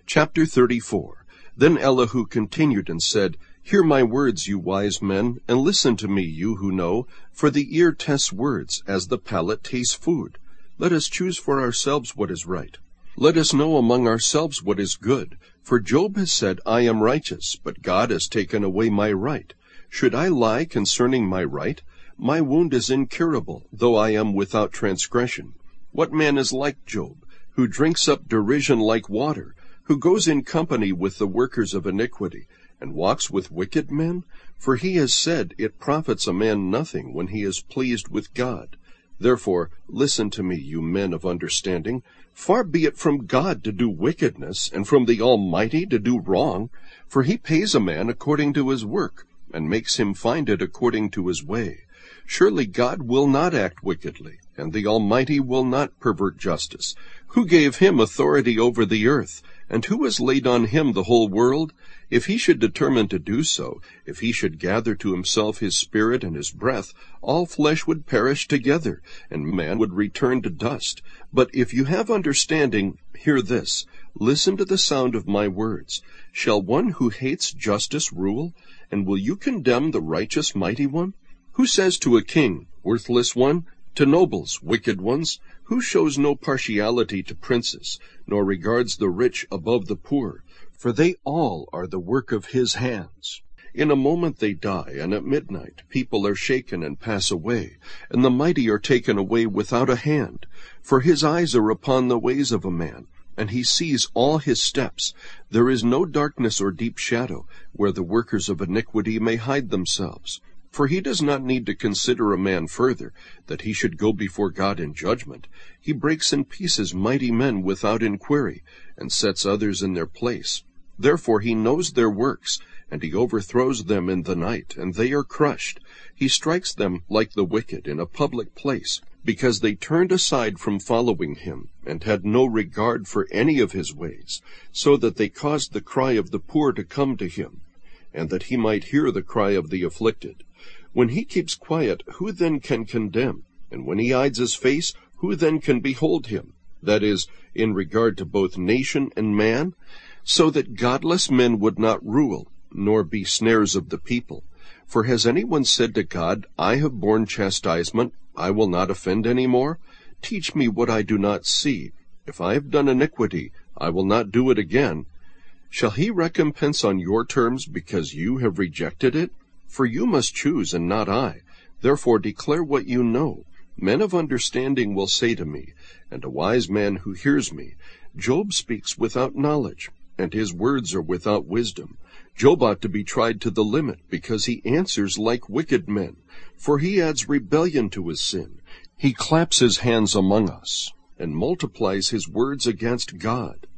Chapter 34. Then Elihu continued and said, Hear my words, you wise men, and listen to me, you who know, for the ear tests words, as the palate tastes food. Let us choose for ourselves what is right. Let us know among ourselves what is good. For Job has said, I am righteous, but God has taken away my right. Should I lie concerning my right? My wound is incurable, though I am without transgression. What man is like Job, who drinks up derision like water, who goes in company with the workers of iniquity, and walks with wicked men? For he has said, It profits a man nothing when he is pleased with God. Therefore, listen to me, you men of understanding. Far be it from God to do wickedness, and from the Almighty to do wrong. For he pays a man according to his work, and makes him find it according to his way. Surely God will not act wickedly, and the Almighty will not pervert justice. Who gave him authority over the earth? And who has laid on him the whole world? If he should determine to do so, if he should gather to himself his spirit and his breath, all flesh would perish together, and man would return to dust. But if you have understanding, hear this. Listen to the sound of my words. Shall one who hates justice rule? And will you condemn the righteous mighty one? Who says to a king, worthless one? To nobles, wicked ones? Who shows no partiality to princes, nor regards the rich above the poor? For they all are the work of his hands. In a moment they die, and at midnight people are shaken and pass away, and the mighty are taken away without a hand. For his eyes are upon the ways of a man, and he sees all his steps. There is no darkness or deep shadow, where the workers of iniquity may hide themselves. For he does not need to consider a man further, that he should go before God in judgment. He breaks in pieces mighty men without inquiry, and sets others in their place. Therefore he knows their works, and he overthrows them in the night, and they are crushed. He strikes them like the wicked in a public place, because they turned aside from following him, and had no regard for any of his ways, so that they caused the cry of the poor to come to him, and that he might hear the cry of the afflicted. When he keeps quiet, who then can condemn? And when he hides his face, who then can behold him? That is, in regard to both nation and man, so that godless men would not rule, nor be snares of the people. For has anyone said to God, I have borne chastisement, I will not offend any more? Teach me what I do not see. If I have done iniquity, I will not do it again. Shall he recompense on your terms because you have rejected it? For you must choose, and not I. Therefore declare what you know. Men of understanding will say to me, and a wise man who hears me, Job speaks without knowledge, and his words are without wisdom. Job ought to be tried to the limit, because he answers like wicked men. For he adds rebellion to his sin. He claps his hands among us, and multiplies his words against God.